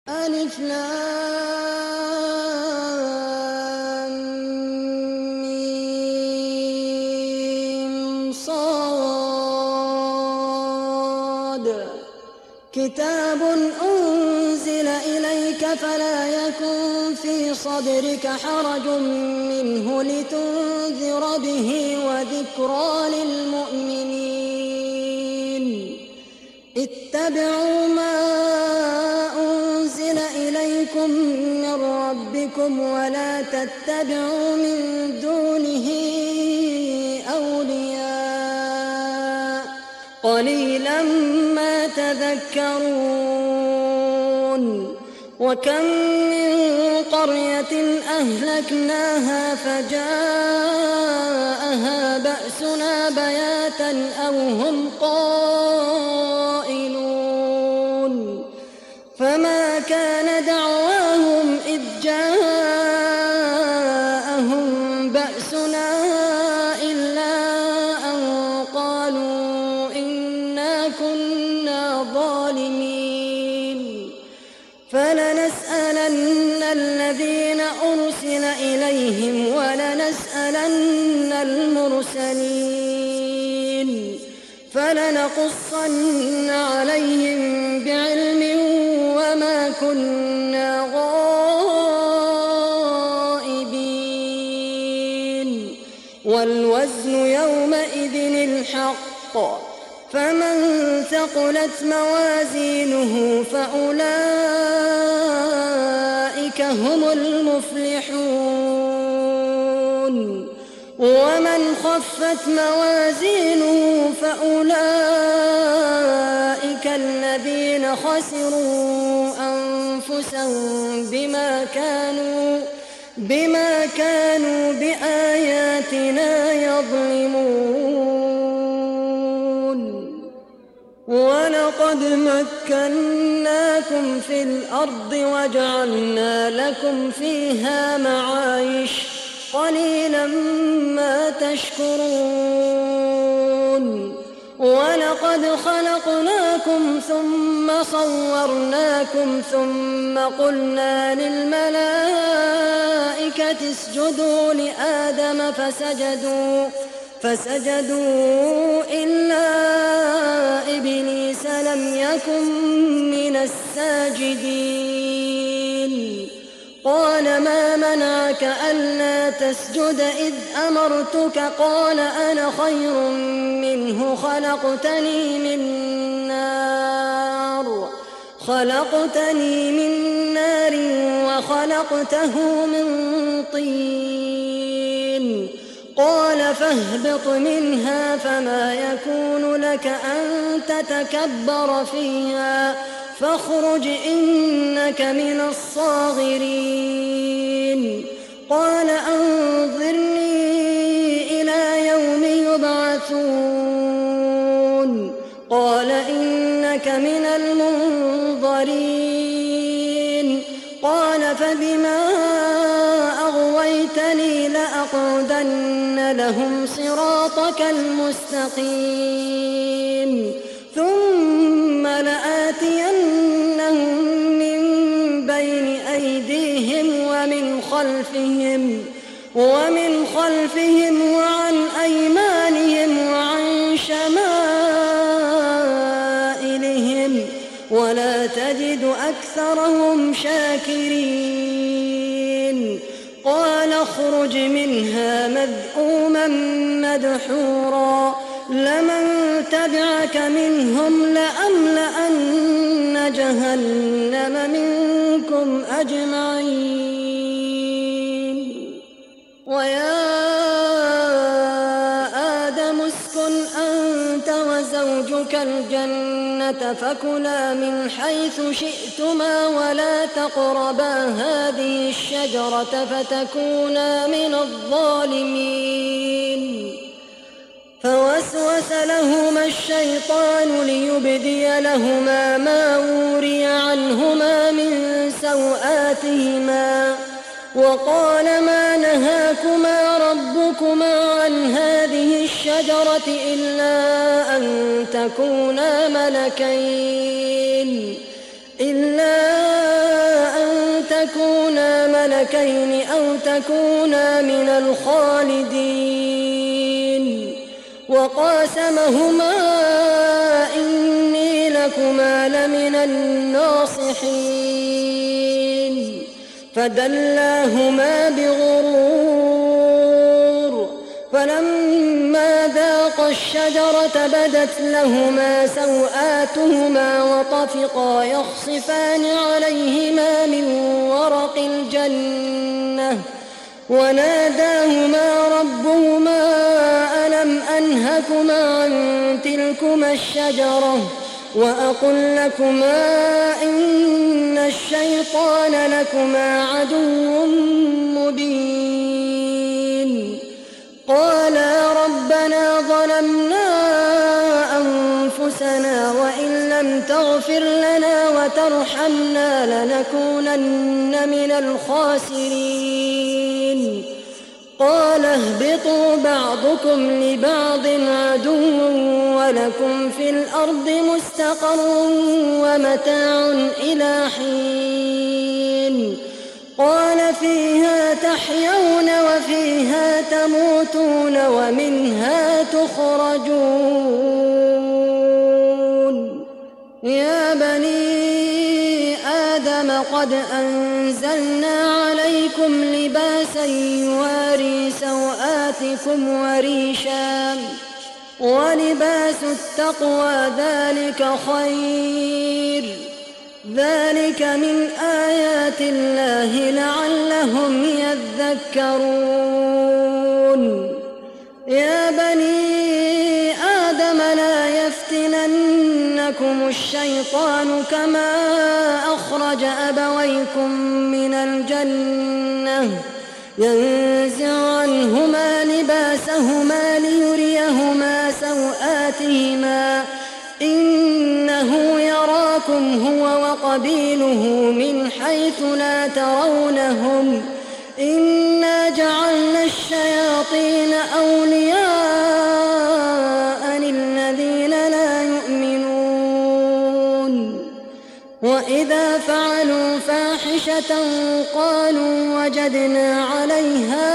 ألف لام ميم صاد كتاب أنزل إليك فلا يكن في صدرك حرج منه لتنذر به وذكرى للمؤمنين اتبعوا ما أنزل إليكم من ربكم ولا تتبعوا من دونه أولياء قليلا ما تذكرون وكم من قرية أهلكناها فجاءها بأسنا بياتا أو هم قائلون فما كان دعواهم إذ جاءهم بأسنا إلا أن قالوا إنا كنا ظالمين فلنسألن الذين أرسل إليهم ولنسألن المرسلين فلنقصن عليهم بعلم وما كنا غائبين والوزن يومئذ الحق فمن ثقلت موازينه فأولئك هم المفلحون ومن خفت موازينه فأولئك الذين خسروا أنفسهم بما كانوا بآياتنا يظلمون ولقد مكناكم في الأرض وجعلنا لكم فيها معايش قليلا ما تشكرون ولقد خلقناكم ثم صورناكم ثم قلنا للملائكة اسجدوا لآدم فسجدوا إلا إبليس لم يكن من الساجدين قال ما منعك ألا تسجد إذ أمرتك قال أنا خير منه خلقتني من نار وخلقته من طين قال فاهبط منها فما يكون لك أن تتكبر فيها فاخرج إنك من الصاغرين قال أنظرني إلى يوم يبعثون قال إنك من المنظرين قال فبما أغويتني لأقعدن لهم صراطك المستقيم ثم لآتينهم من بين أيديهم ومن خلفهم وعن أيمانهم وعن شمائلهم ولا تجد أكثرهم شاكرين قال اخرج منها مذءوما مدحورا لمن تبعك منهم لأملأن جهنم منكم أجمعين ويا آدم اسكن أنت وزوجك الجنة فكلا من حيث شئتما ولا تقربا هذه الشجرة فتكونا من الظالمين فوسوس لهما الشيطان ليبدي لهما ما وري عنهما من سوآتهما وقال ما نهاكما ربكما عن هذه الشجرة إلا أن تكونا ملكين إلا تكونا ملكين أو تكونا من الخالدين وقاسمهما إني لكما لمن الناصحين فدلاهما بغرور فلما ذاقا الشجرة بدت لهما سوآتهما وطفقا يخصفان عليهما من ورق الجنة وناداهما ربهما ألم أنهكما عن تلكما الشجرة وأقل لكما إن الشيطان لكما عدو مبين قالا ربنا ظلمنا أنفسنا وإن لم تغفر لنا وترحمنا لنكونن من الخاسرين قال اهبطوا بعضكم لبعض عدو ولكم في الأرض مستقر ومتاع إلى حين قال فيها تحيون وفيها تموتون ومنها تخرجون يا بني آدم قد أنزلنا عليكم لباسا يواري سوآتكم وريشا ولباس التقوى ذلك خير ذلك من آيات الله لعلهم يذكرون يا بني آدم لا يفتننكم الشيطان كما أخرج أبويكم من الجنة ينزع عنهما لباسهما ليريهما سوآتهما إنه يراكم هو وقبيله من حيث لا ترونهم إنا جعلنا الشياطين أولياء للذين لا يؤمنون وإذا فعلوا فاحشة قالوا وجدنا عليها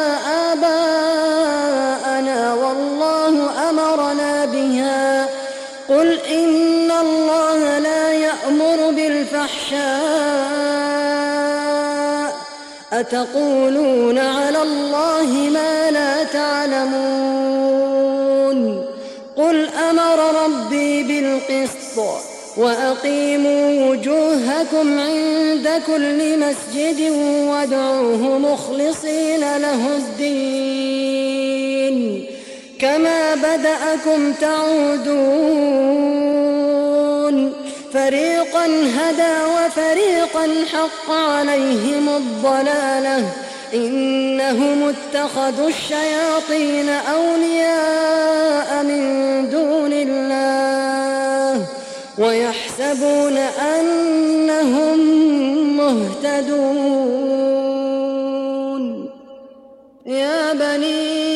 آباءنا والله أمرنا بها قل إن الله لا يأمر بالفحشاء أتقولون على الله ما لا تعلمون قل أمر ربي بالقسط وأقيموا وجوهكم عند كل مسجد وادعوه مخلصين له الدين كما بدأكم تعودون فريقا هدى وفريقا حق عليهم الضلالة إنهم اتخذوا الشياطين أولياء من دون الله ويحسبون أنهم مهتدون يا بني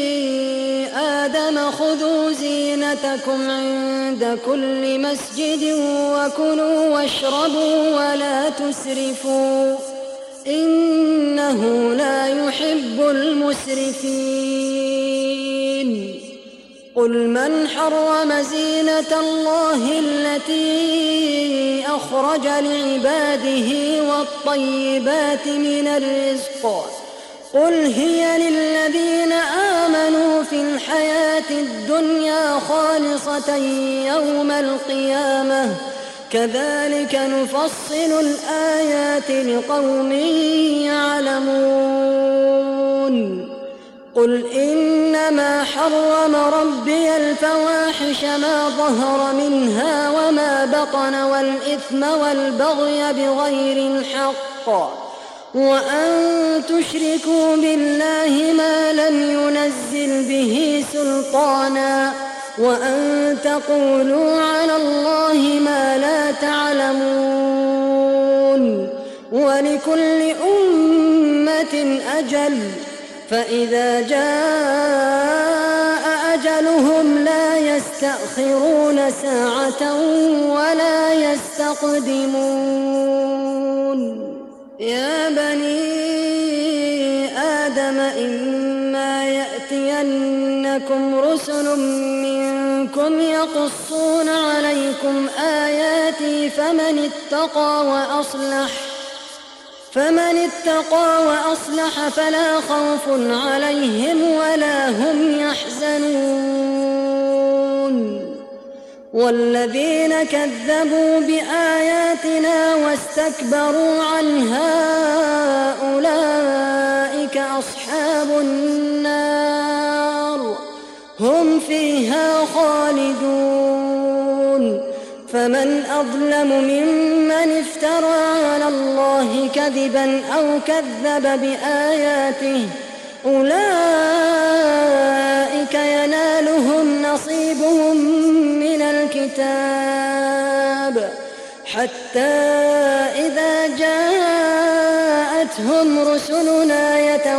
آدم خذوا زينتكم عند كل مسجد وكلوا واشربوا ولا تسرفوا إنه لا يحب المسرفين قل من حرم زينة الله التي أخرج لعباده والطيبات من الرزق قل هي للذين آمنوا في الحياة الدنيا خالصة يوم القيامة كذلك نفصل الآيات لقوم يعلمون قل إنما حرم ربي الفواحش ما ظهر منها وما بطن والإثم والبغي بغير الحق وأن تشركوا بالله ما لم ينزل به سلطانا وأن تقولوا على الله ما لا تعلمون ولكل أمة أجل فإذا جاء أجلهم لا يستأخرون ساعة ولا يستقدمون يا بني آدم إما يأتينكم رسل منكم يقصون عليكم آياتي فمن اتقى وأصلح فلا خوف عليهم ولا هم يحزنون والذين كذبوا بآياتنا واستكبروا عنها أولئك أصحاب النار هم فيها خالدون فمن أظلم ممن افترى على الله كذبا أو كذب بآياته أولئك ينالهم نصيبهم من الكتاب حتى إذا جاءتهم رسلنا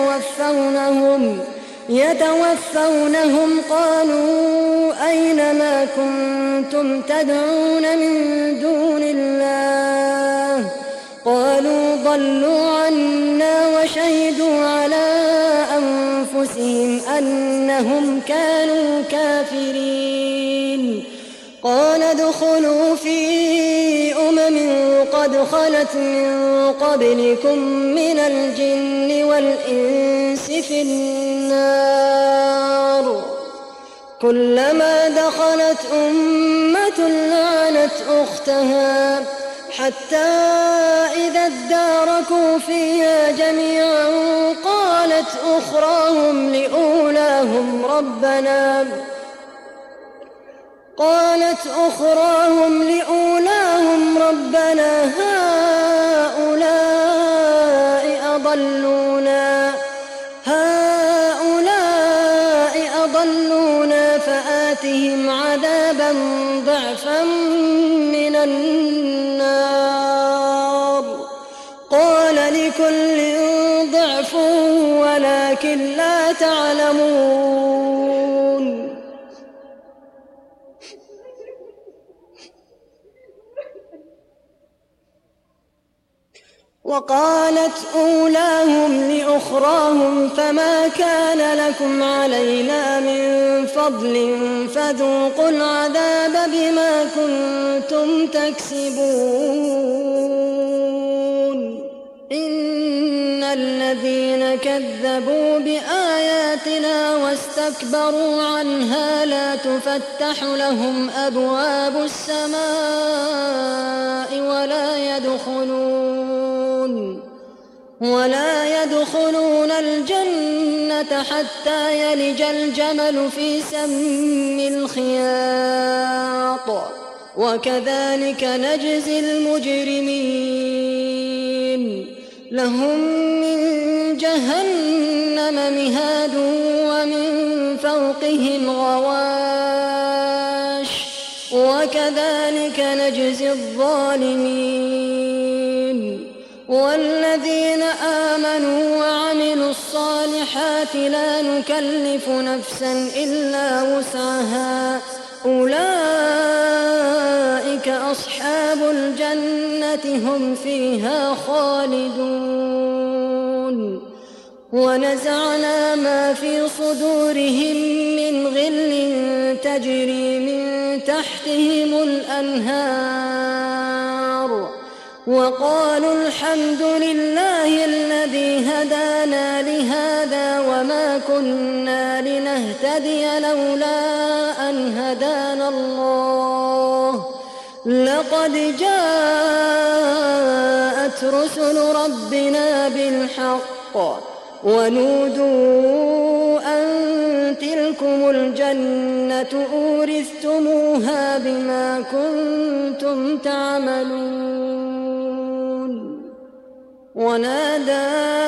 يتوفونهم قالوا أين ما كنتم تدعون من دون الله قالوا ضلوا عنا وشهدوا على أنفسهم أنهم كانوا كافرين قال ادخلوا في قد خلت من قبلكم من الجن والإنس في النار كلما دخلت أمة لعنت أختها حتى إذا اداركوا فيها جميعا قالت أخراهم لأولاهم ربنا هؤلاء أضلونا فآتهم عذابا ضعفا من النار قال لكل ضعف ولكن لا تعلمون وقالت أولاهم لأخراهم فما كان لكم علينا من فضل فذوقوا العذاب بما كنتم تكسبون إن الذين كذبوا بآياتنا واستكبروا عنها لا تفتح لهم أبواب السماء ولا يدخلون الجنة حتى يلج الجمل في سم الخياط وكذلك نجزي المجرمين لهم من جهنم مهاد ومن فوقهم غواش وكذلك نجزي الظالمين والذين آمنوا وعملوا الصالحات لا نكلف نفسا إلا وسعها أولئك أصحاب الجنة هم فيها خالدون ونزعنا ما في صدورهم من غل تجري من تحتهم الأنهار وقالوا الحمد لله الذي هدانا لهذا وما كنا لنهتدي لولا أن هدانا الله لقد جاءت رسل ربنا بالحق ونودوا أن تلكم الجنة أورثتموها بما كنتم تعملون ونادى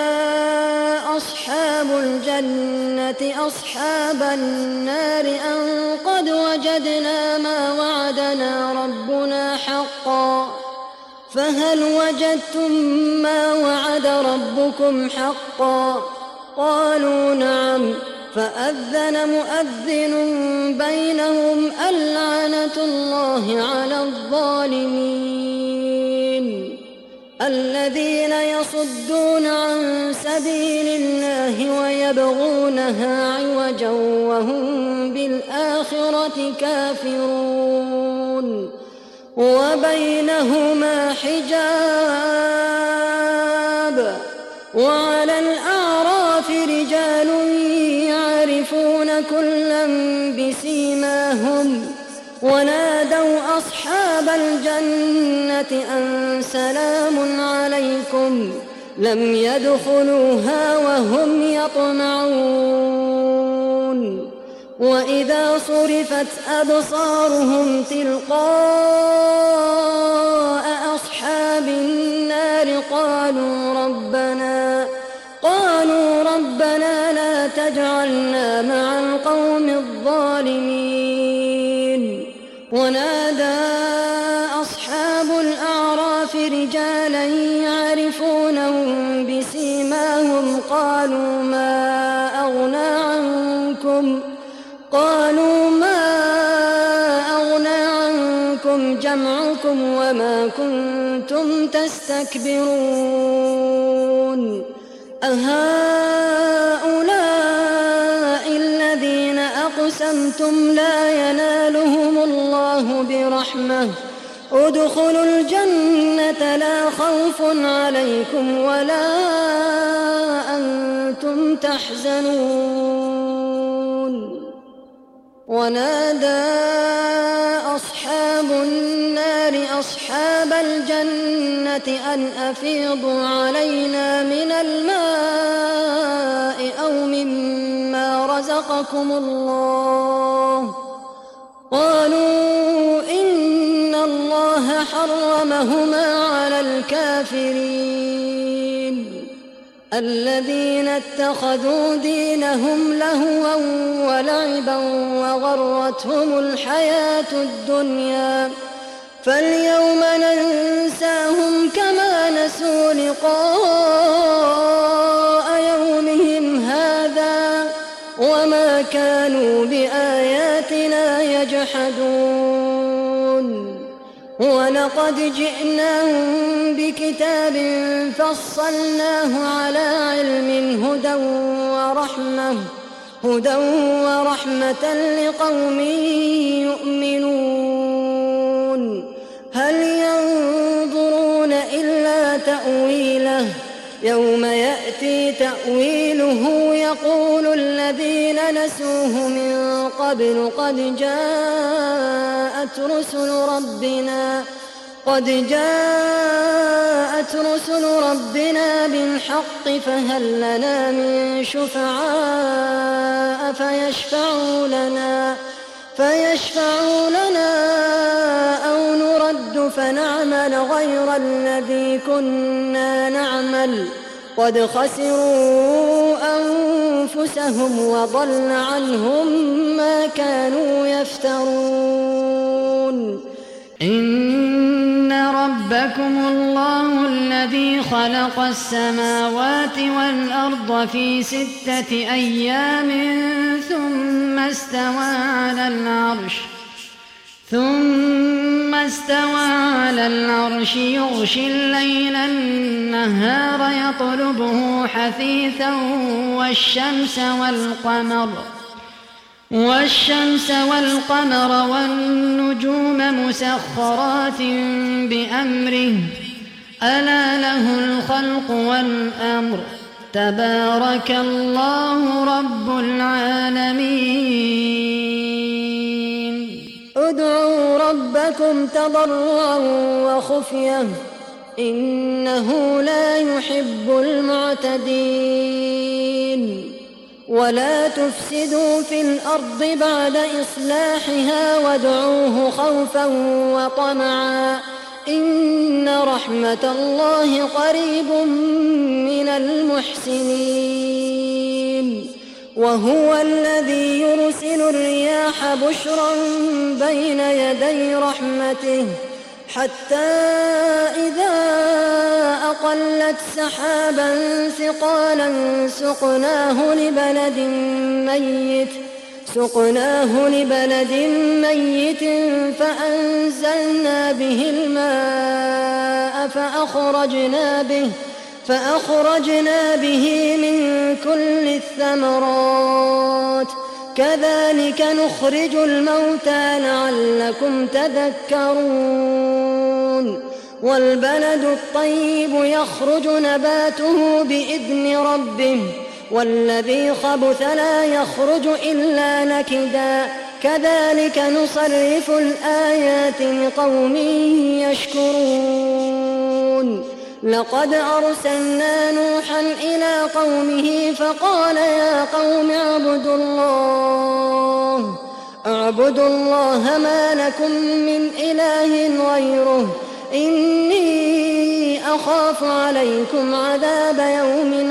أصحاب الجنة أصحاب النار أن قد وجدنا ما وعدنا ربنا حقا فهل وجدتم ما وعد ربكم حقا قالوا نعم فأذن مؤذن بينهم اللعنة الله على الظالمين الذين يصدون عن سبيل الله ويبغونها عوجا وهم بالآخرة كافرون وبينهما حجاب وعلى الأعراف رجال يعرفون كلا بسيماهم ونادوا أصحاب الجنة أن سلام عليكم لم يدخلوها وهم يطمعون وإذا صرفت أبصارهم تلقاء أصحاب النار قالوا ربنا لا تجعلنا مع القوم الظالمين ونادى أصحاب الأعراف رجالا يعرفونهم بسيماهم قالوا ما أغنى عنكم جمعكم وما كنتم تستكبرون أهؤلاء الذين أقسمتم لا ينالهم الله برحمة ادخلوا الجنة لا خوف عليكم ولا أنتم تحزنون ونادى أصحاب النار أصحاب الجنة أن أفيضوا علينا من الماء أو مما رزقكم الله قالوا إن الله حرمهما على الكافرين الذين اتخذوا دينهم لهوا ولعبا وغرتهم الحياة الدنيا فاليوم ننساهم كما نسوا لقاء يومهم هذا وما كانوا بآياتنا يجحدون ولقد جئناهم بكتاب فصلناه على علم هدى ورحمة لقوم يؤمنون هل ينظرون إلا تأويله يوم يأتي تأويله يقول الذين نسوه من قبل قد جاءت رسل ربنا بالحق فهل لنا من شفعاء فيشفعوا لنا أو نرد فنعمل غير الذي كنا نعمل قد خسروا أنفسهم وضل عنهم ما كانوا يفترون إن ربكم الله الذي خلق السماوات والأرض في 6 أيام ثم استوى على العرش يغشي الليل النهار يطلبه حثيثا والشمس والقمر والنجوم مسخرات بأمره ألا له الخلق والأمر تبارك الله رب العالمين ادعوا ربكم تضرعا وخفية إنه لا يحب المعتدين ولا تفسدوا في الأرض بعد إصلاحها وادعوه خوفا وطمعا إن رحمة الله قريب من المحسنين وهو الذي يرسل الرياح بشرا بين يدي رحمته حتى إذا أقلت سحابا ثقالا سقناه سقناه لبلد ميت فأنزلنا به الماء فأخرجنا به من كل الثمرات كذلك نخرج الموتى لعلكم تذكرون والبلد الطيب يخرج نباته بإذن ربه والذي خبث لا يخرج إلا نكدا كذلك نصرف الآيات لقوم يشكرون لقد أرسلنا نوحا إلى قومه فقال يا قوم اعبدوا الله ما لكم من إله غيره إني أخاف عليكم عذاب يوم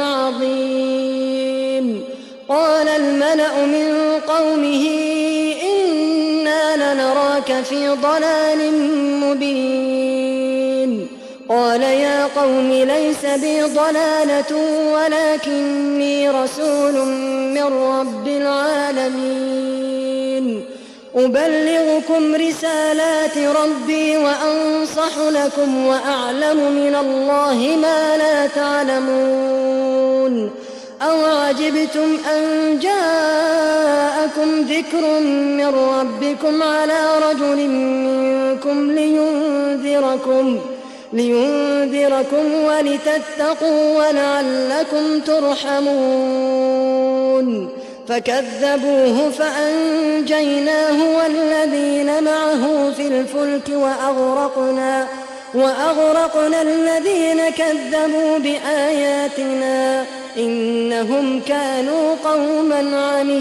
عظيم قال الملأ من قومه إنا لنراك في ضلال مبين قال يا قوم ليس بي ضلالة ولكني رسول من رب العالمين أبلغكم رسالات ربي وأنصح لكم وأعلم من الله ما لا تعلمون أوعجبتم أن جاءكم ذكر من ربكم على رجل منكم لينذركم ولتتقوا ولعلكم ترحمون فكذبوه فأنجيناه والذين معه في الفلك وأغرقنا الذين كذبوا بآياتنا إنهم كانوا قوما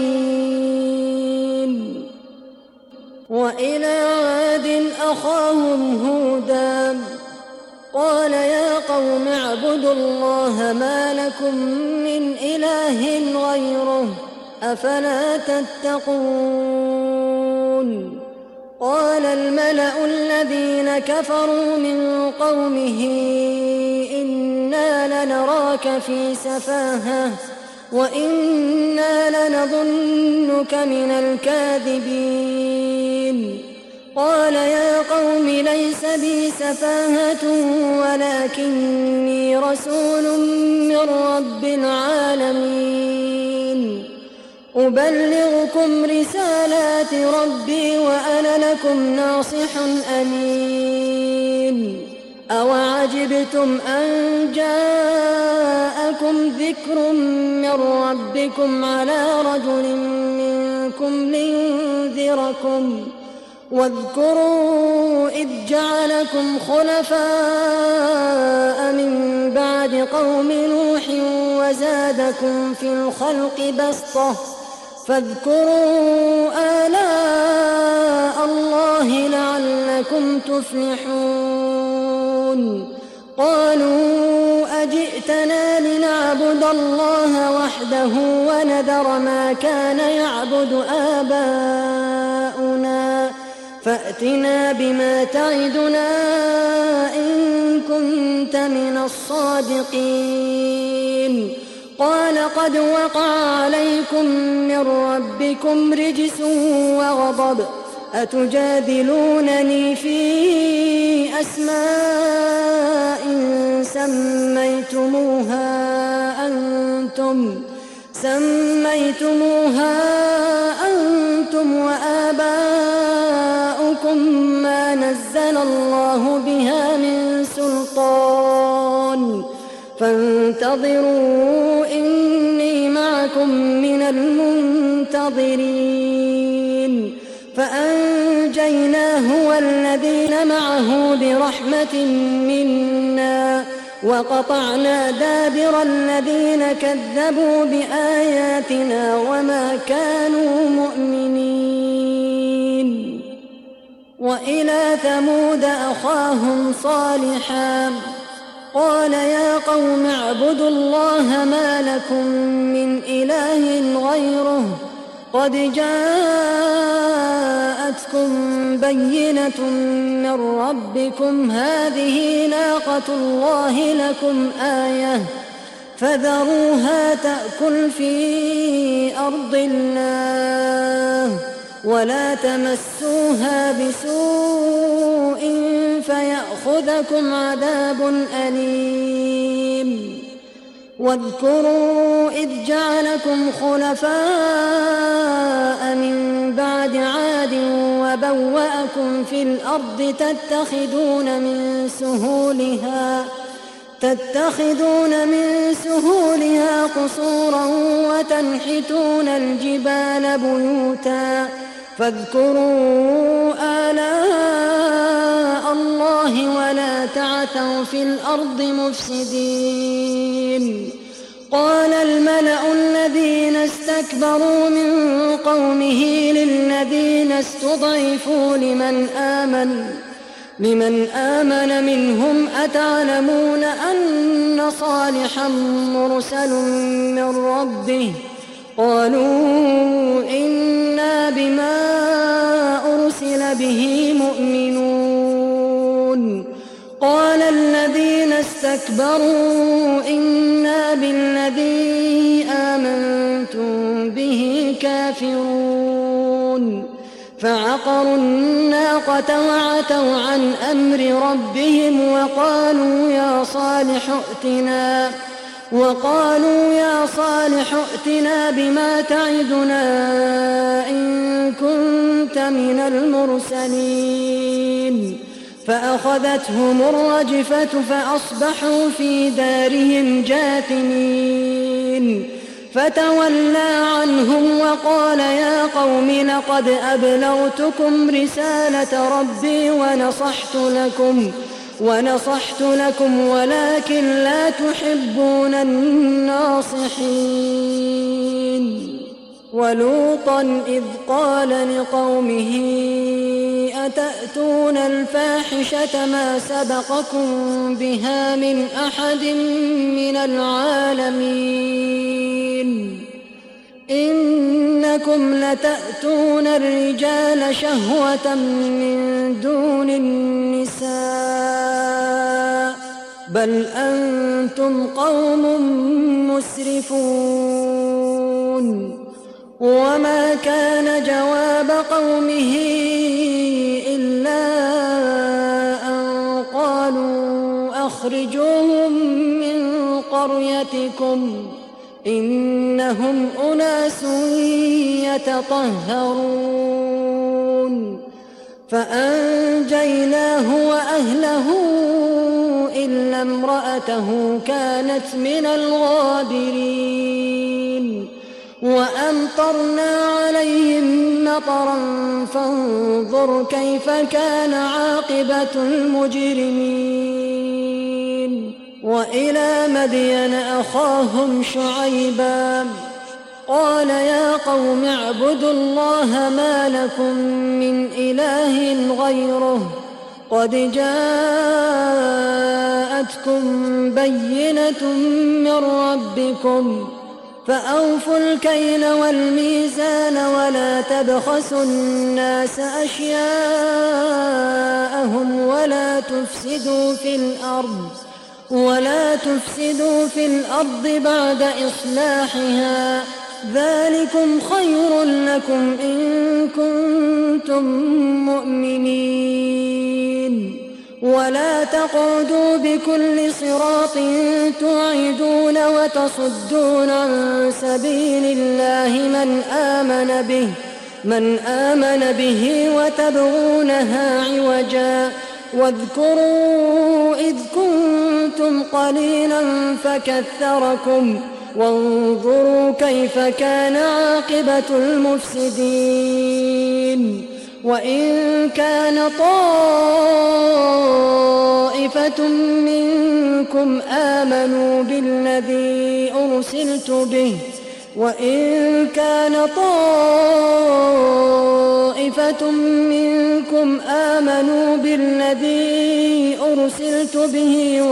عمين وإلى عاد أخاهم هودا قال يا قوم اعبدوا الله ما لكم من إله غيره أفلا تتقون قال الملأ الذين كفروا من قومه إنا لنراك في سفاهة وإنا لنظنك من الكاذبين قال يا قوم ليس بي سفاهة ولكني رسول من رب العالمين أبلغكم رسالات ربي وأنا لكم ناصح أمين أوعجبتم أن جاءكم ذكر من ربكم على رجل منكم لينذركم واذكروا إذ جعلكم خلفاء من بعد قوم نوح وزادكم في الخلق بسطة فاذكروا آلاء الله لعلكم تفلحون قالوا أجئتنا لنعبد الله وحده ونذر ما كان يعبد آباؤنا فأتنا بما تعدنا إن كنت من الصادقين قال قد وقع عليكم من ربكم رجس وغضب أتجادلونني في أسماء سميتموها أنتم وآباؤكم ما نزل الله بها من سلطان فانتظروا إني معكم من المنتظرين فأنجيناه والذين معه برحمة منا وقطعنا دابر الذين كذبوا بآياتنا وما كانوا مؤمنين وإلى ثمود أخاهم صالحا قال يا قوم اعبدوا الله ما لكم من إله غيره قد جاءتكم بينة من ربكم هذه ناقة الله لكم آية فذروها تأكل في أرض الله ولا تمسوها بسوء فيأخذكم عذاب أليم. واذكروا إذ جعلكم خلفاء من بعد عاد وبوأكم في الأرض تتخذون من سهولها قصورا وتنحتون الجبال بيوتا فاذكروا آلاء الله ولا تعثوا في الأرض مفسدين. قال الملأ الذين استكبروا من قومه للذين استضعفوا لمن آمن منهم أتعلمون أن صالحا مرسل من ربه؟ قالوا إنا بما أرسل به مؤمنون. قال الذين استكبروا إنا بالذي آمنتم به كافرون. فعقروا الناقة وعتوا عن أمر ربهم وقالوا يا صالح ائتنا بما تعدنا إن كنت من المرسلين. فأخذتهم الرجفة فأصبحوا في دارهم جاثمين. فتولى عنهم وقال يا قوم لقد أبلغتكم رسالة ربي ونصحت لكم ولكن لا تحبون الناصحين. ولوطا إذ قال لقومه أتأتون الفاحشة ما سبقكم بها من أحد من العالمين إنكم لتأتون الرجال شهوة من دون النساء بل أنتم قوم مسرفون. وما كان جواب قومه إلا أن قالوا أخرجوهم من قريتكم إنهم أناس يتطهرون. فأنجيناه وأهله إلا امرأته كانت من الغابرين. وأمطرنا عليهم مطرا فانظر كيف كان عاقبة المجرمين. وإلى مدين أخاهم شعيبا قال يا قوم اعبدوا الله ما لكم من إله غيره قد جاءتكم بينة من ربكم فأوفوا الكيل والميزان ولا تبخسوا الناس أشياءهم ولا تفسدوا في الأرض بعد إصلاحها ذلكم خير لكم إن كنتم مؤمنين. ولا تقعدوا بكل صراط توعدون وتصدون عن سبيل الله من آمن به وتبغونها عوجا واذكروا إذ كنتم قليلا فكثركم وانظروا كيف كان عاقبة المفسدين. وإن كان طائفة منكم آمنوا بالذي أرسلت به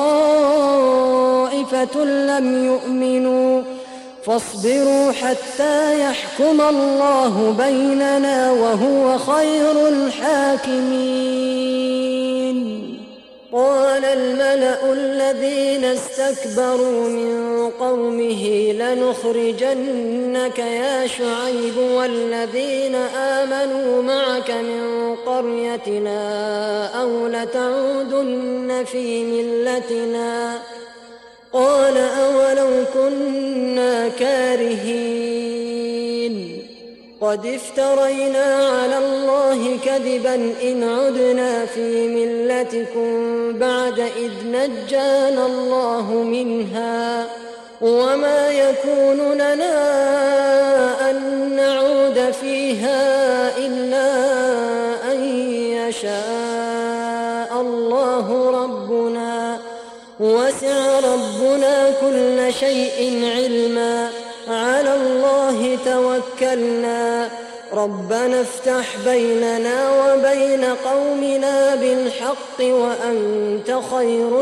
وطائفة لم يؤمنوا فاصبروا حتى يحكم الله بيننا وهو خير الحاكمين. قال الملأ الذين استكبروا من قومه لنخرجنك يا شعيب والذين آمنوا معك من قريتنا أو لتعودن في ملتنا قال أولو كنا كارهين قد افترينا على الله كذبا إن عدنا في ملتكم بعد إذ نجانا الله منها وما يكون لنا أن نعود فيها إلا أن يشاء الله ربنا وسع ربنا كل شيء علما على الله توكلنا ربنا افتح بيننا وبين قومنا بالحق وأنت خير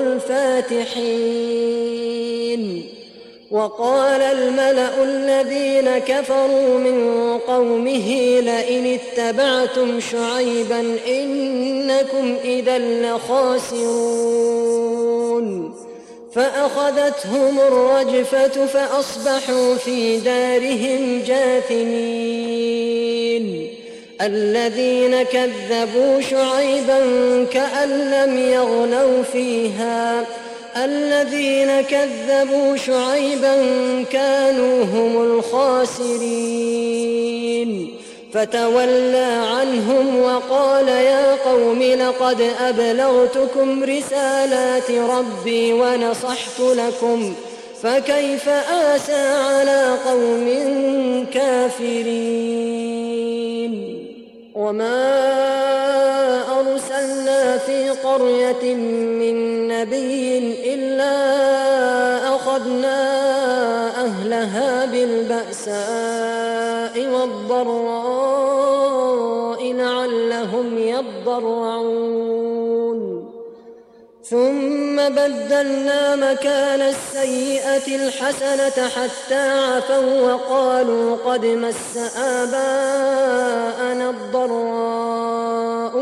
الفاتحين وقال الملأ الذين كفروا من قومه لئن اتبعتم شعيبا إنكم إذا لخاسرون فأخذتهم الرجفة فأصبحوا في دارهم جاثمين الذين كذبوا شعيبا كأن لم يغنوا فيها الذين كذبوا شعيبا كانوا هم الخاسرين فتولى عنهم وقال يا قوم لقد أبلغتكم رسالات ربي ونصحت لكم فكيف آسى على قوم كافرين وما أرسلنا في قرية من نبي إلا أخذنا أهلها بالبأساء والضراء لعلهم يضرعون ثم بدلنا مكان السيئة الحسنة حتى عفوا وقالوا قد مس آباءنا الضراء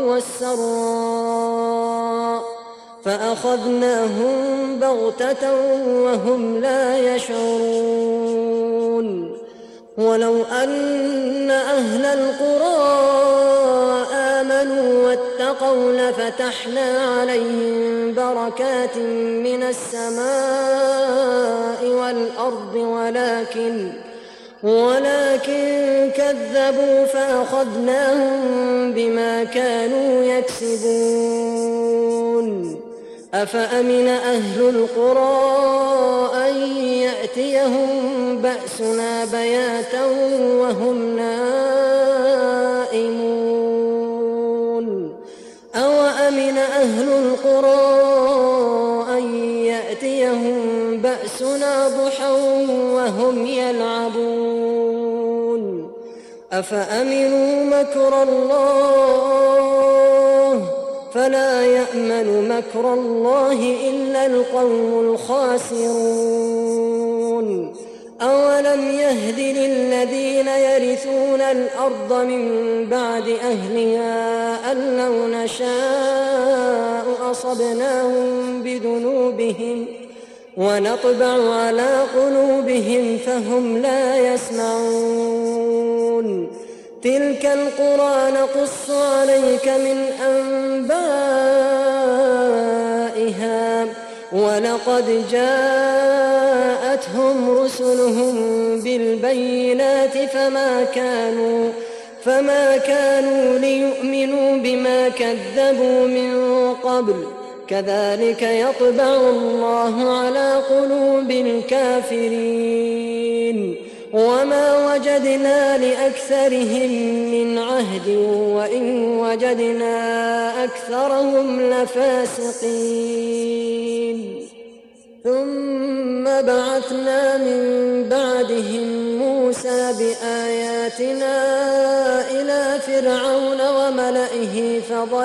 والسراء فأخذناهم بغتة وهم لا يشعرون ولو أن أهل القرى آمنوا واتقوا لفتحنا عليهم بركات من السماء والأرض ولكن كذبوا فأخذناهم بما كانوا يكسبون أفأمن أهل القرى أن يأتيهم بأسنا بياتا وهم نائمون أوأمن أهل القرى أن يأتيهم بأسنا ضحى وهم يلعبون أفأمنوا مكر الله فلا يأمن مكر الله إلا القوم الخاسرون أولم يهد للذين يرثون الأرض من بعد أهلها أن لو نشاء أصبناهم بذنوبهم ونطبع على قلوبهم فهم لا يسمعون تلك القرى نقص عليك من أنبائها ولقد جاءتهم رسلهم بالبينات فما كانوا ليؤمنوا بما كذبوا من قبل كذلك يطبع الله على قلوب الكافرين وما وجدنا لأكثرهم من عهد وإن وجدنا أكثرهم لفاسقين ثم بعثنا من بعدهم موسى بآياتنا إلى فرعون وملئه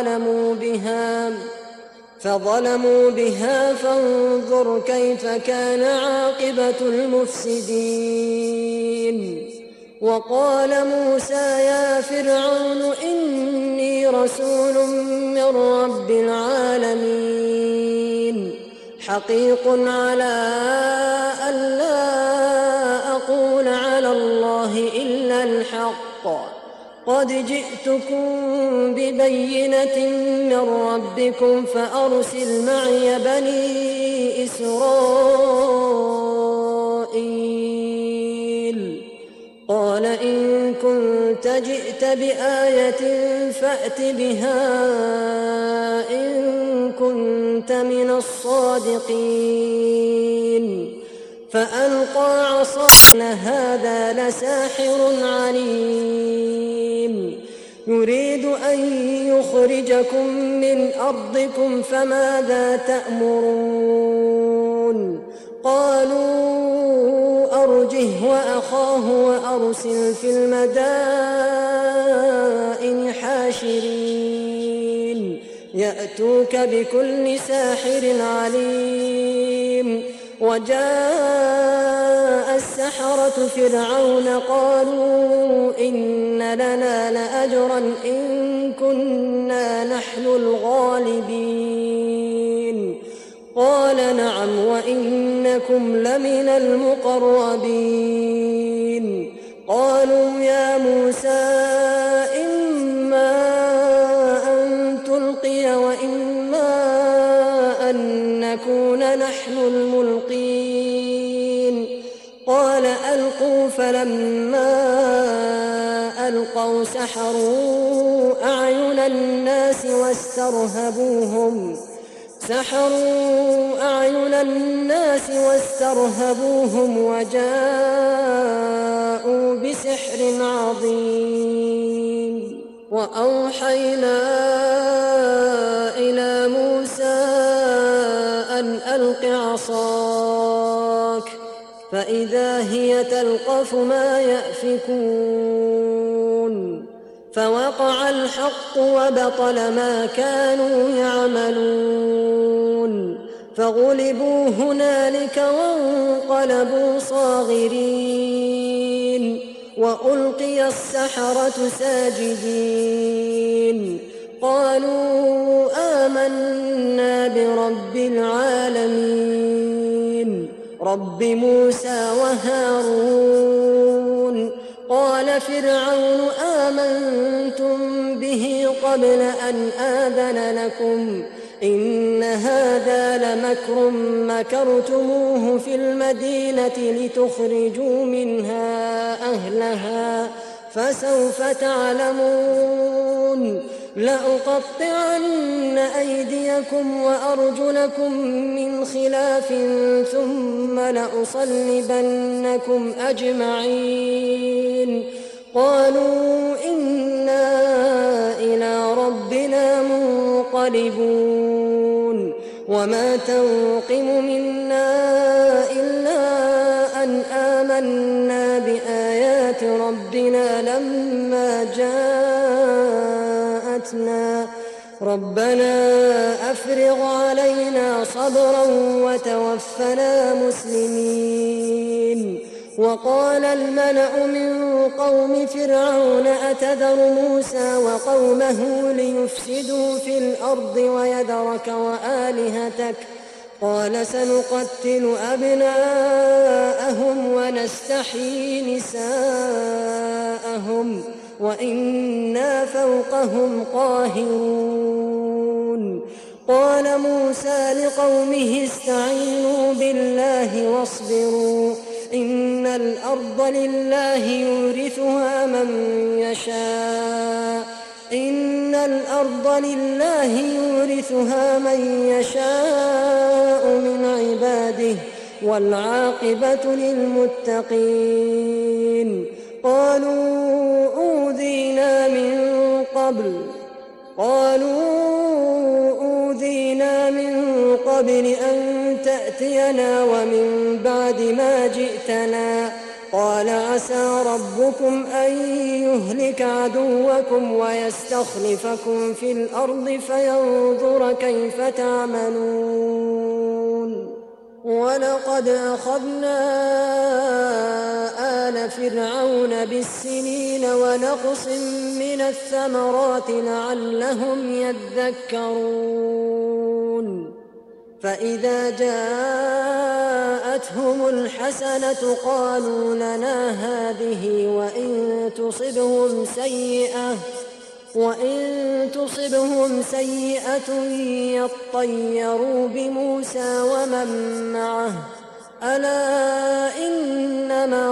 فظلموا بها فانظر كيف كان عاقبة المفسدين وقال موسى يا فرعون إني رسول من رب العالمين حقيق على ألا أقول على الله إلا الحق قد جئتكم ببينة من ربكم فأرسل معي بني إسرائيل قال إن كنت جئت بآية فأت بها إن كنت من الصادقين فألقى عصاه هذا لساحر عليم يريد أن يخرجكم من أرضكم فماذا تأمرون قالوا أرجه وأخاه وأرسل في المدائن حاشرين يأتوك بكل ساحر عليم وجاء السحرة فرعون قالوا إن لنا لأجرا إن كنا نحن الغالبين قال نعم وإنكم لمن المقربين قالوا يا موسى إما أن تلقي وإما أن نكون نحن الملقين قال ألقوا فلما ألقوا سحروا أعين الناس واسترهبوهم وجاءوا بسحر عظيم وأوحينا إلى موسى أن ألق عصاك فإذا هي تلقف ما يأفكون فوقع الحق وبطل ما كانوا يعملون فغلبوا هنالك وانقلبوا صاغرين وألقي السحرة ساجدين قالوا آمنا برب العالمين رب موسى وهارون قال فرعون آمنتم به قبل أن آذن لكم إن هذا لمكر مكرتموه في المدينة لتخرجوا منها أهلها فسوف تعلمون لأقطعن أيديكم وأرجلكم من خلاف ثم لأصلبنكم أجمعين قالوا إنا إلى ربنا منقلبون وما تنقم منا إلا أن آمنا بآيات ربنا لما جاءتنا ربنا أفرغ علينا صبرا وتوفنا مسلمين وقال الملأ من قوم فرعون أتذر موسى وقومه ليفسدوا في الأرض ويذرك وآلهتك قال سنقتل أبناءهم ونستحيي نساءهم وإنا فوقهم قاهرون قال موسى لقومه استعينوا بالله واصبروا إن الأرض لله يورثها من يشاء من عباده والعاقبة للمتقين قالوا أوذينا من قبل أن تأتينا ومن بعد ما جئتنا قال عسى ربكم أن يهلك عدوكم ويستخلفكم في الأرض فينظر كيف تعملون ولقد أخذنا آل فرعون بالسنين ونقص من الثمرات لعلهم يذكرون فإذا جاءتهم الحسنة قالوا لنا هذه وإن تصبهم سيئة يطيروا بموسى ومن معه ألا إنما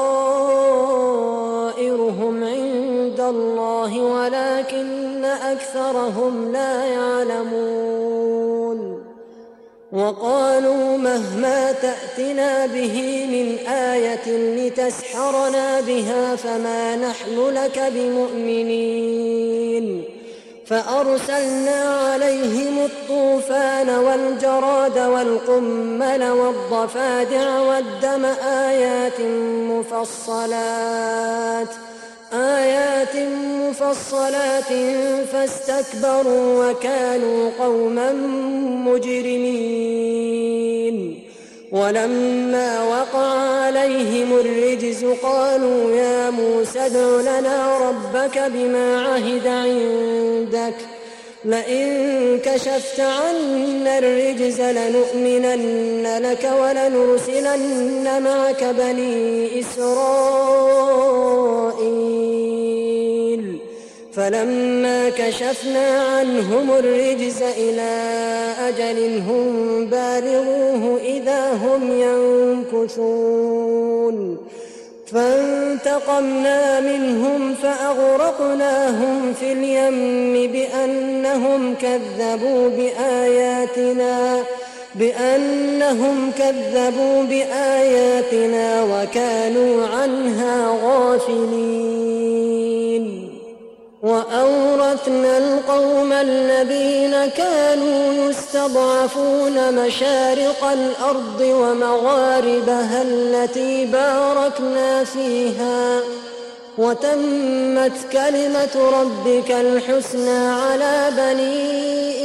طائرهم عند الله ولكن أكثرهم لا يعلمون وقالوا مهما تأتنا به من آية لتسحرنا بها فما نحن لك بمؤمنين فأرسلنا عليهم الطوفان والجراد والقمل والضفادع والدم آيات مفصلات فاستكبروا وكانوا قوما مجرمين ولما وقع عليهم الرجز قالوا يا موسى ادع لنا ربك بما عهد عندك لئن كشفت عنا الرجز لنؤمنن لك ولنرسلن معك بني إسرائيل فلما كشفنا عنهم الرجز إلى أجل هم بالغوه إذا هم ينكثون فانتقمنا منهم فأغرقناهم في اليم بأنهم كذبوا بآياتنا وكانوا عنها غافلين وأورثنا القوم الذين كانوا يستضعفون مشارق الأرض ومغاربها التي باركنا فيها وتمت كلمة ربك الحسنى على بني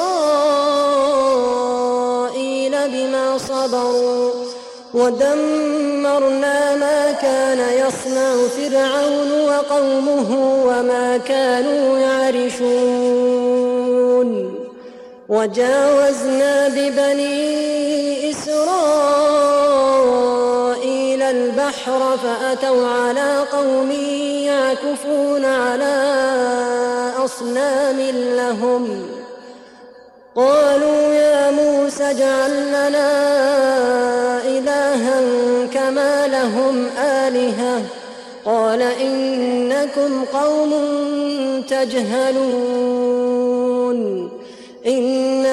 إسرائيل بما صبروا ودمرنا ما كان يصنع فرعون وقومه وما كانوا يعرشون وجاوزنا ببني إسرائيل البحر فأتوا على قوم يعكفون على أصنام لهم قالوا يا موسى اجعل لنا إلها كما لهم آلهة قال إنكم قوم تجهلون إن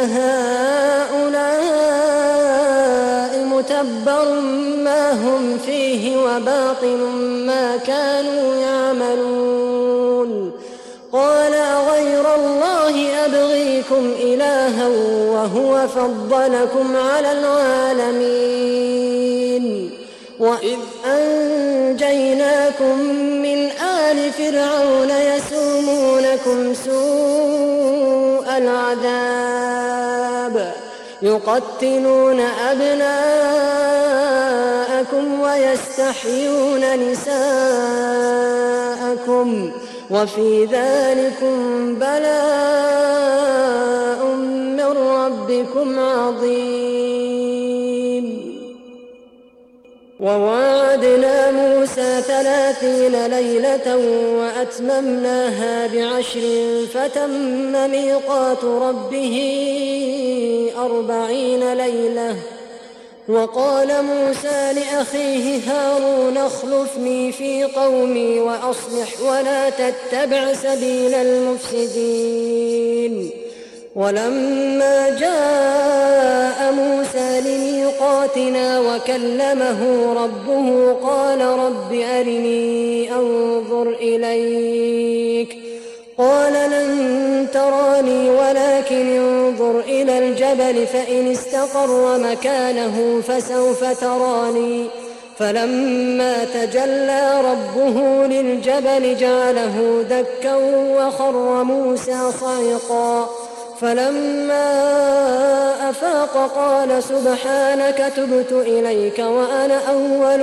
هؤلاء متبر ما هم فيه وباطل ما كانوا يعملون قال غير الله أبغيكم إلها وهو فضلكم على العالمين وإذ أنجيناكم من آل فرعون يسومونكم سوء العذاب يقتلون أبناءكم ويستحيون نساءكم وفي ذلكم بلاء من ربكم عظيم وواعدنا موسى 30 ليلة وأتممناها ب10 فتم ميقات ربه 40 ليلة وقال موسى لأخيه هارون اخلفني في قومي وأصلح ولا تتبع سبيل المفسدين ولما جاء موسى لميقاتنا وكلمه ربه قال رب أرني أنظر إليك قال لن تراني ولكن انظر إلى الجبل فإن استقر مكانه فسوف تراني فلما تجلى ربه للجبل جعله دكا وخر موسى صعقا فلما أفاق قال سبحانك تبت إليك وأنا أول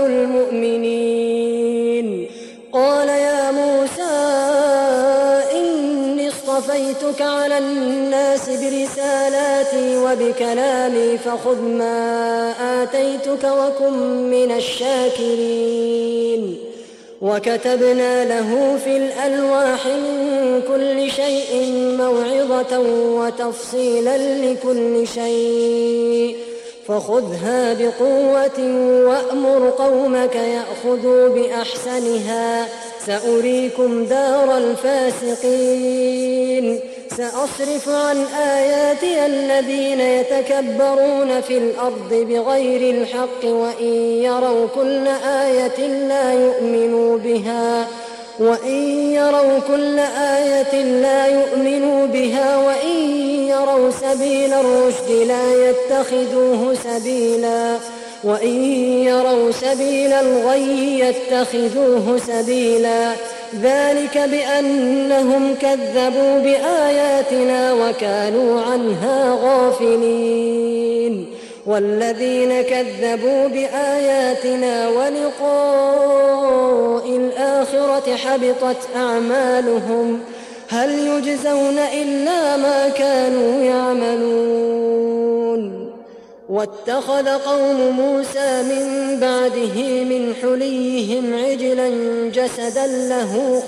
المؤمنين قال يا موسى إني اصطفيتك على الناس برسالاتي وبكلامي فخذ ما آتيتك وكن من الشاكرين. وكتبنا له في الألواح من كل شيء موعظة وتفصيلا لكل شيء فخذها بقوة وأمر قومك يأخذوا بأحسنها سأريكم دار الفاسقين. سأصرف عن آياتي الذين يتكبرون في الأرض بغير الحق وإن يروا كل آية لا يؤمنوا بها وإن يروا سبيل الرشد لا يتخذوه سبيلا وإن يروا سبيل الغي يتخذوه سبيلا. ذلك بأنهم كذبوا بآياتنا وكانوا عنها غافلين. والذين كذبوا بآياتنا ولقاء الآخرة حبطت أعمالهم هل يجزون إلا ما كانوا يعملون. واتخذ قوم موسى من بعده من حليهم عجلا جسدا له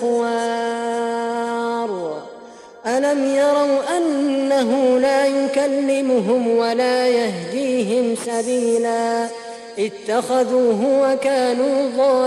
خوار ألم يروا أنه لا يكلمهم ولا يهديهم سبيلا اتخذوه وكانوا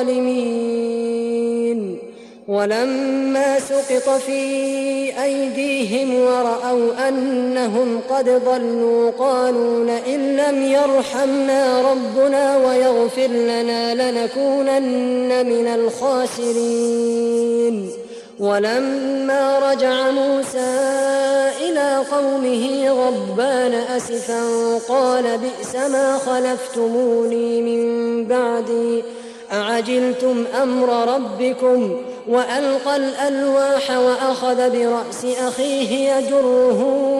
ظالمين. ولما سقط في أيديهم ورأوا أنهم قد ضلوا قالوا لئن لم يرحمنا ربنا ويغفر لنا لنكونن من الخاسرين. ولما رجع موسى إلى قومه غضبان أسفا قال بئس ما خلفتموني من بعدي أعجلتم أمر ربكم وألقى الألواح وأخذ برأس أخيه يجره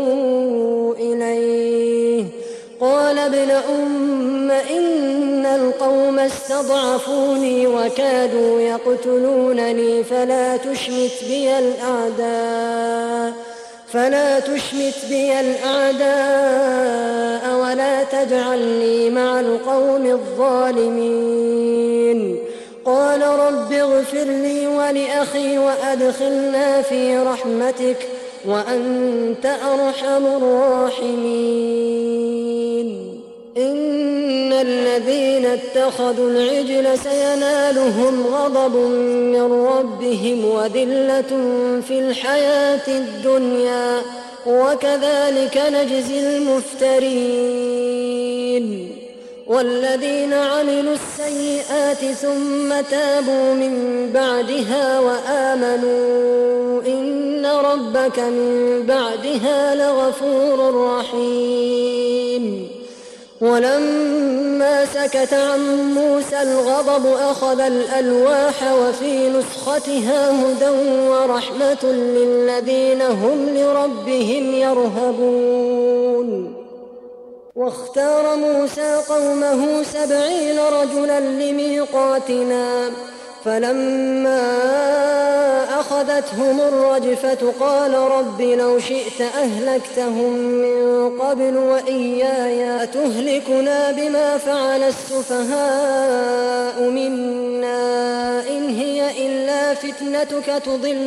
إليه قال ابن أم إن القوم استضعفوني وكادوا يقتلونني فلا تشمت بي الأعداء ولا تجعلني مع القوم الظالمين. قال رب اغفر لي ولأخي وأدخلنا في رحمتك وأنت أرحم الراحمين. إن الذين اتخذوا العجل سينالهم غضب من ربهم وذلة في الحياة الدنيا وكذلك نجزي المفترين. والذين عملوا السيئات ثم تابوا من بعدها وآمنوا إن ربك من بعدها لغفور رحيم. ولما سكت عن موسى الغضب أخذ الألواح وفي نسختها هدى ورحمة للذين هم لربهم يرهبون. واختار موسى قومه 70 رجلا لميقاتنا فلما أخذتهم الرجفة قال رب لو شئت أهلكتهم من قبل وإياي أتهلكنا بما فعل السفهاء منا إن هي إلا فتنتك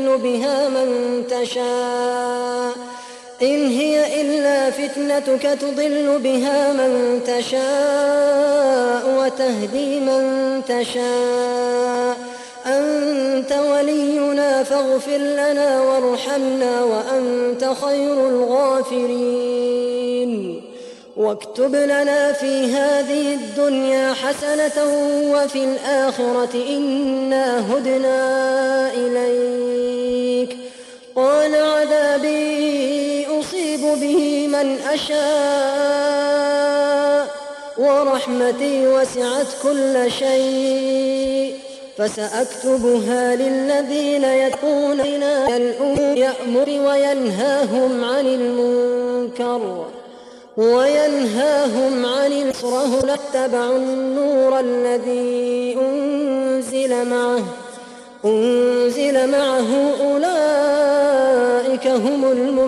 تضل بها من تشاء وتهدي من تشاء أنت ولينا فاغفر لنا وارحمنا وأنت خير الغافرين. واكتب لنا في هذه الدنيا حسنة وفي الآخرة إنا هدنا إليك. قال عذابي أصيب به من أشاء ورحمتي وسعت كل شيء فسأكتبها للذين يتقون يأمر وينهاهم عن الإسره لاتبعوا النور الذي أنزل معه أولئك هم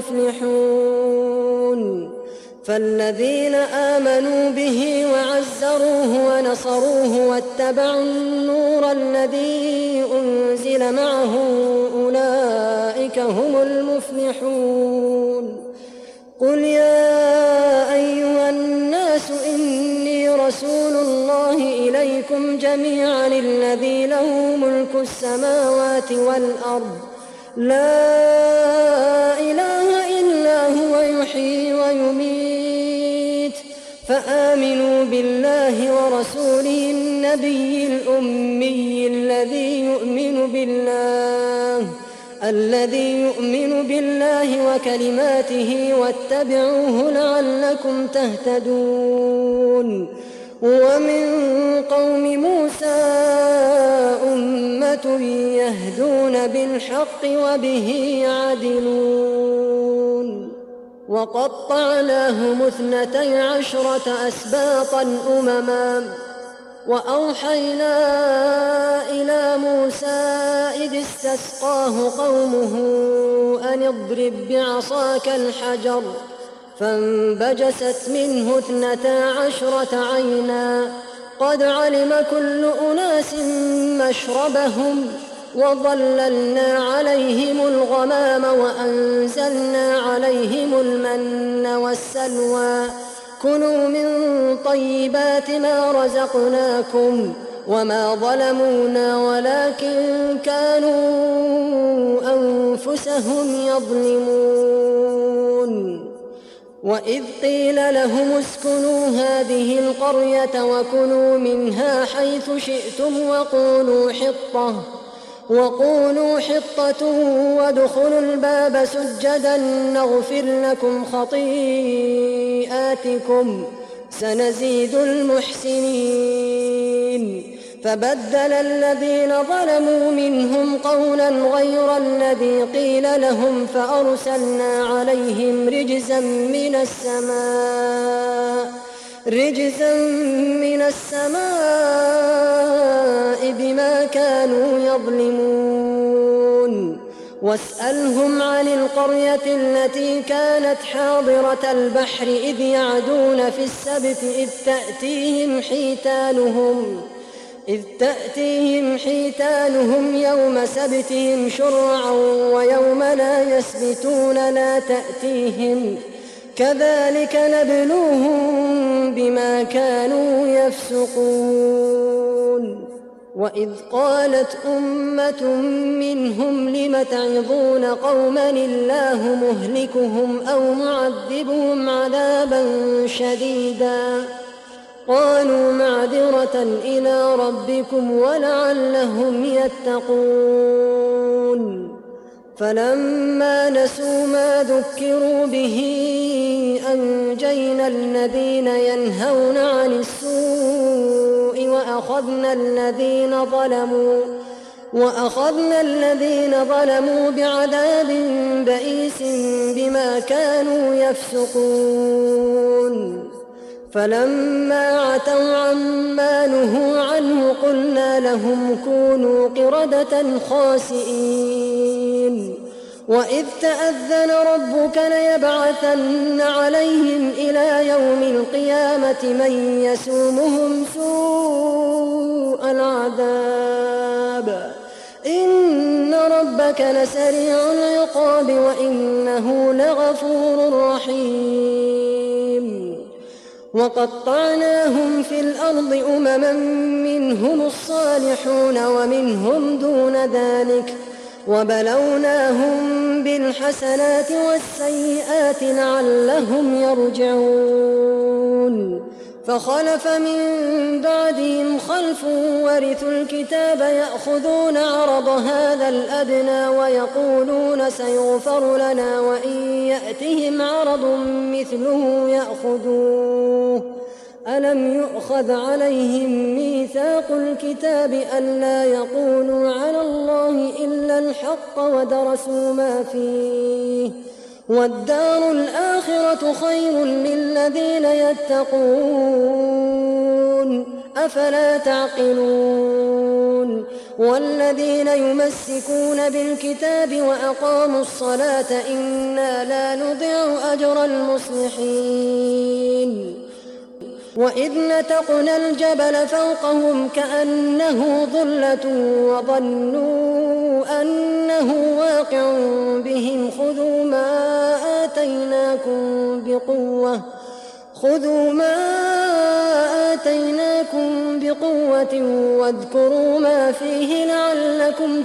المفلحون. فالذين آمنوا به وعزروه ونصروه واتبعوا النور الذي أنزل معه أولئك هم المفلحون. قل يا أيها الناس إني رسول الله إليكم جميعا الذي له ملك السماوات والأرض لا إله إلا هو يحيي ويميت فآمنوا بالله ورسوله النبي الأمي الذي يؤمن بالله وكلماته واتبعوه لعلكم تهتدون. ومن قوم موسى أمة يهدون بالحق وبه يعدلون. وقطعناهم 12 أسباطا أمما وأوحينا إلى موسى إذ استسقاه قومه أن اضرب بعصاك الحجر فانبجست منه 12 عينا قد علم كل أناس مشربهم وظللنا عليهم الغمام وأنزلنا عليهم المن والسلوى كلوا من طيبات ما رزقناكم وما ظلمونا ولكن كانوا أنفسهم يظلمون. وإذ قيل لهم اسكنوا هذه القرية وكلوا منها حيث شئتم وقولوا حطة وادخلوا الباب سجدا نغفر لكم خطيئاتكم سنزيد المحسنين. فبدل الذين ظلموا منهم قولا غير الذي قيل لهم فأرسلنا عليهم رجزا من السماء بما كانوا يظلمون. واسألهم عن القرية التي كانت حاضرة البحر إذ يعدون في السبت إذ تأتيهم حيتانهم يوم سبتهم شرعا ويوم لا يسبتون لا تأتيهم كذلك نبلوهم بما كانوا يفسقون. وإذ قالت أمة منهم لم تعظون قوما الله مهلكهم أو معذبهم عذابا شديدا قالوا معذرة إلى ربكم ولعلهم يتقون. فلما نسوا ما ذكروا به أنجينا الذين ينهون عن السوء وأخذنا الذين ظلموا بعذاب بئيس بما كانوا يفسقون. فلما عتوا عما نهوا عنه قلنا لهم كونوا قردة خاسئين. وإذ تأذن ربك ليبعثن عليهم إلى يوم القيامة من يسومهم سوء العذاب إن ربك لسريع العقاب وإنه لغفور رحيم. وقطعناهم في الأرض أمما منهم الصالحون ومنهم دون ذلك وبلوناهم بالحسنات والسيئات لعلهم يرجعون. فخلف من بعدهم خلف ورثوا الكتاب يأخذون عرض هذا الأدنى ويقولون سيغفر لنا وإن يأتهم عرض مثله يأخذوه ألم يؤخذ عليهم ميثاق الكتاب ألا يقولوا على الله إلا الحق ودرسوا ما فيه والدار الآخرة خير للذين يتقون أفلا تعقلون والذين يمسكون بالكتاب وأقاموا الصلاة إنا لا نضيع أجر المصلحين وإذ نتقنا الجبل فوقهم كأنه ظلة وظنوا أنه واقع بهم خذوا ما آتيناكم بقوة واذكروا ما فيه لعلكم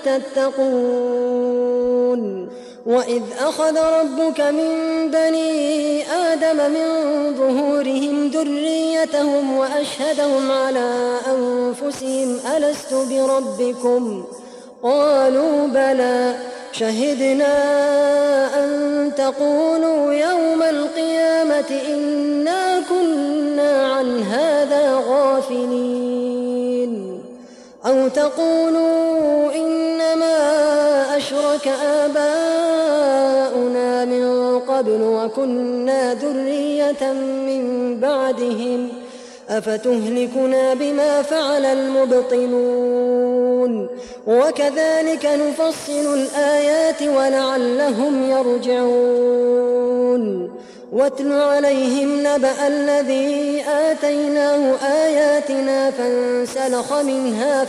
تتقون وإذ أخذ ربك من بني آدم من ظهورهم ذريتهم وأشهدهم على أنفسهم ألست بربكم قالوا بلى شهدنا أن تقولوا يوم القيامة إنا كنا عن هذا غافلين أو تقولوا إنما أشرك آباؤنا من قبل وكنا ذرية من بعدهم أفتهلكنا بما فعل المبطلون وكذلك نفصل الآيات ولعلهم يرجعون واتل عليهم نبأ الذي آتيناه آياتنا فانسلخ منها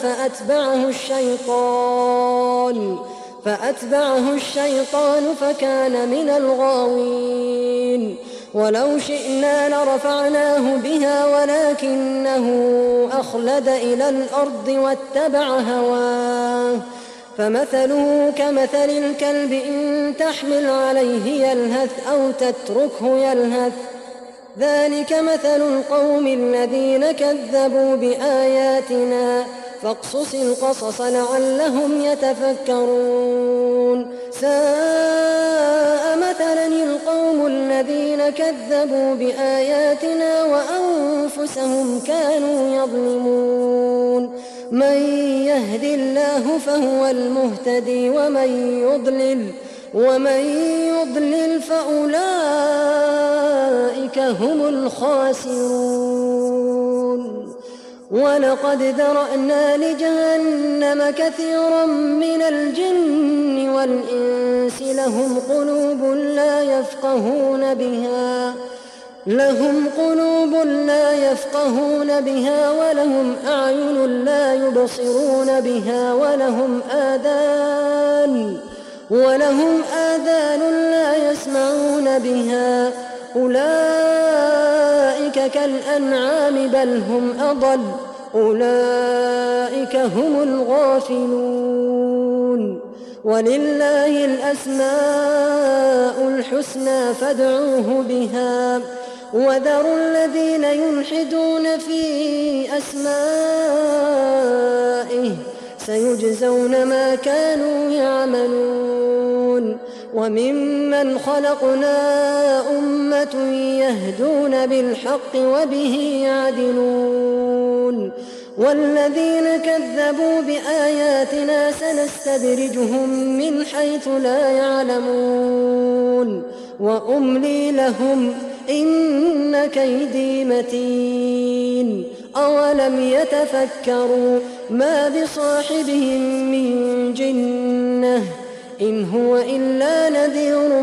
فأتبعه الشيطان فكان من الغاوين ولو شئنا لرفعناه بها ولكنه أخلد إلى الأرض واتبع هواه فمثله كمثل الكلب إن تحمل عليه يلهث أو تتركه يلهث ذلك مثل القوم الذين كذبوا بآياتنا فاقصص القصص لعلهم يتفكرون ساء مثلا القوم الذين كذبوا بآياتنا وأنفسهم كانوا يظلمون من يهد الله فهو المهتدي ومن يضلل فأولئك هم الخاسرون ولقد ذرأنا لجهنم كثيرا من الجن والإنس لهم قلوب لا يفقهون بها ولهم أعين لا يبصرون بها ولهم آذان لا يسمعون بها أولئك كالأنعام بل هم أضل أولئك هم الغافلون ولله الأسماء الحسنى فادعوه بها وذروا الذين يلحدون في أسمائه سيجزون ما كانوا يعملون وممن خلقنا أمة يهدون بالحق وبه يعدلون والذين كذبوا بآياتنا سنستدرجهم من حيث لا يعلمون وأملي لهم إن كيدي متين أولم يتفكروا ما بصاحبهم من جنة إن هو إلا نذير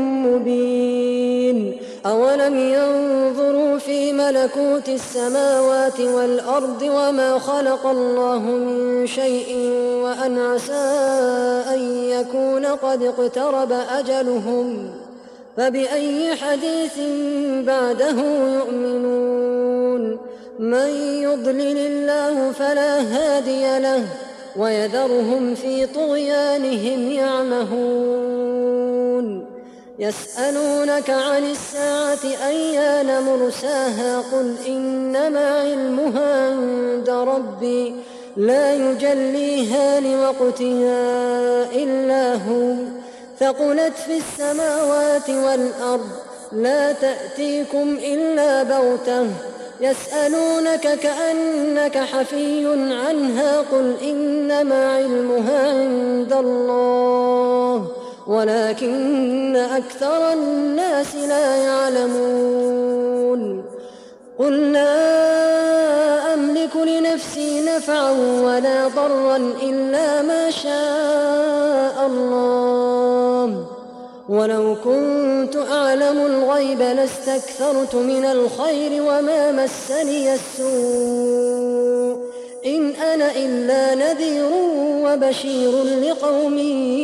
مبين أولم ينظروا في ملكوت السماوات والأرض وما خلق الله من شيء وأن عسى أن يكون قد اقترب أجلهم فبأي حديث بعده يؤمنون من يضلل الله فلا هادي له ويذرهم في طغيانهم يعمهون يسألونك عن الساعة أيان مرساها قل إنما علمها عند ربي لا يجليها لوقتها إلا هو ثقلت في السماوات والأرض لا تأتيكم إلا بغتة يسألونك كأنك حفي عنها قل إنما علمها عند الله ولكن أكثر الناس لا يعلمون قل لا أملك أملك لنفسي نفعا ولا ضرا إلا ما شاء الله، ولو كنت أعلم الغيب لاستكثرت من الخير وما مسني السوء، إن أنا إلا نذير وبشير لقوم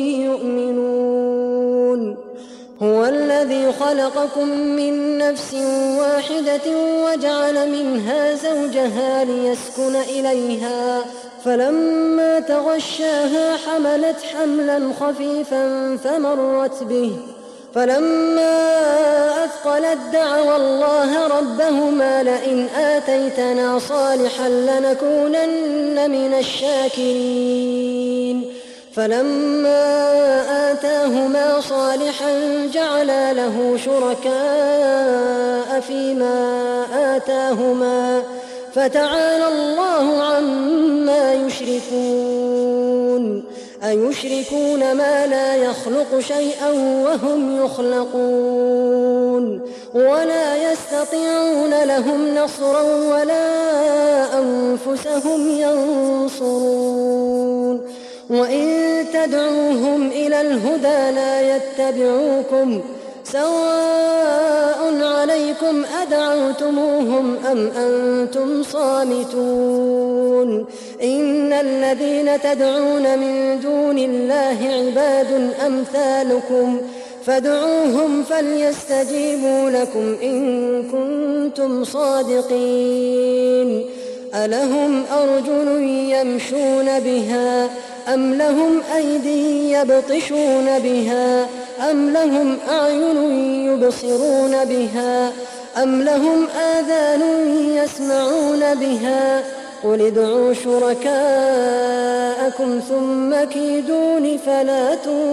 يؤمنون. هو الذي خلقكم من نفس واحدة وجعل منها زوجها ليسكن إليها، فلما تغشاها حملت حملا خفيفا فمرت به، فلما أثقلت دعوا الله ربهما لئن آتيتنا صالحا لنكونن من الشاكرين، فلما آتاهما صالحا جعلا له شركاء فيما آتاهما، فتعالى الله عما يشركون. أيشركون ما لا يخلق شيئا وهم يخلقون، ولا يستطيعون لهم نصرا ولا أنفسهم ينصرون. وإن تدعوهم إلى الهدى لا يتبعوكم، سواء عليكم أدعوتموهم أم أنتم صامتون. إن الذين تدعون من دون الله عباد أمثالكم فادعوهم فليستجيبوا لكم إن كنتم صادقين. ألهم أرجل يمشون بها أم لهم أيدي يبطشون بها أم لهم أعين يبصرون بها أم لهم آذان يسمعون بها؟ قل ادعوا شركاءكم ثم كيدون فلا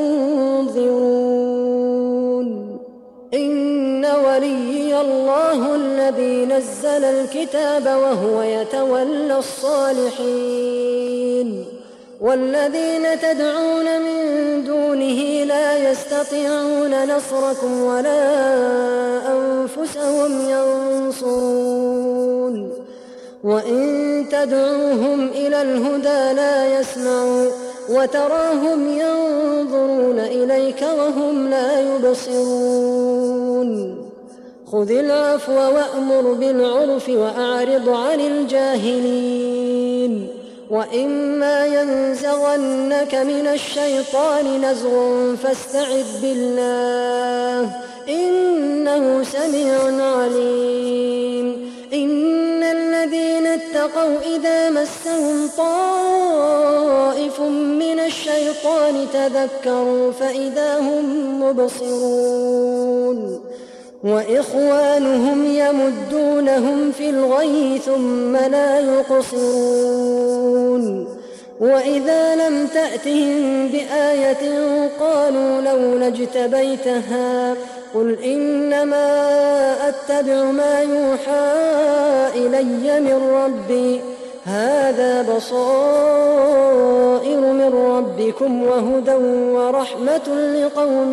تنظرون. إن وليي الله الذي نزل الكتاب وهو يتولى الصالحين، والذين تدعون من دونه لا يستطيعون نصركم ولا أنفسهم ينصرون. وإن تدعوهم إلى الهدى لا يسمعوا وتراهم ينظرون إليك وهم لا يبصرون. خذ العفو وأمر بالعرف وأعرض عن الجاهلين. وإما ينزغنك من الشيطان نزغ فاستعذ بالله إنه سميع عليم. إن الذين اتقوا إذا مسهم طائف من الشيطان تذكروا فإذا هم مبصرون. وإخوانهم يمدونهم في الغي ثم لا يقصرون. وإذا لم تأتهم بآية قالوا لولا اجتبيتها قل إنما أتبع ما يوحى إلي من ربي هذا بصائر من ربكم وهدى ورحمة لقوم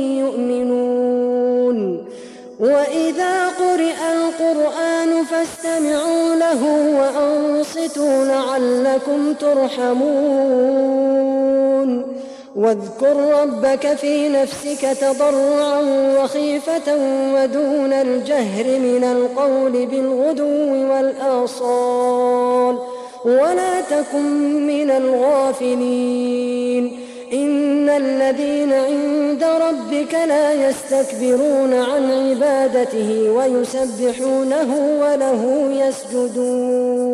يؤمنون. وإذا قرئ القرآن فاستمعوا له وأنصتوا لعلكم ترحمون. واذكر ربك في نفسك تضرعا وخيفة ودون الجهر من القول بالغدو والآصال ولا تكن من الغافلين. إن الذين عند ربك لا يستكبرون عن عبادته ويسبحونه وله يسجدون.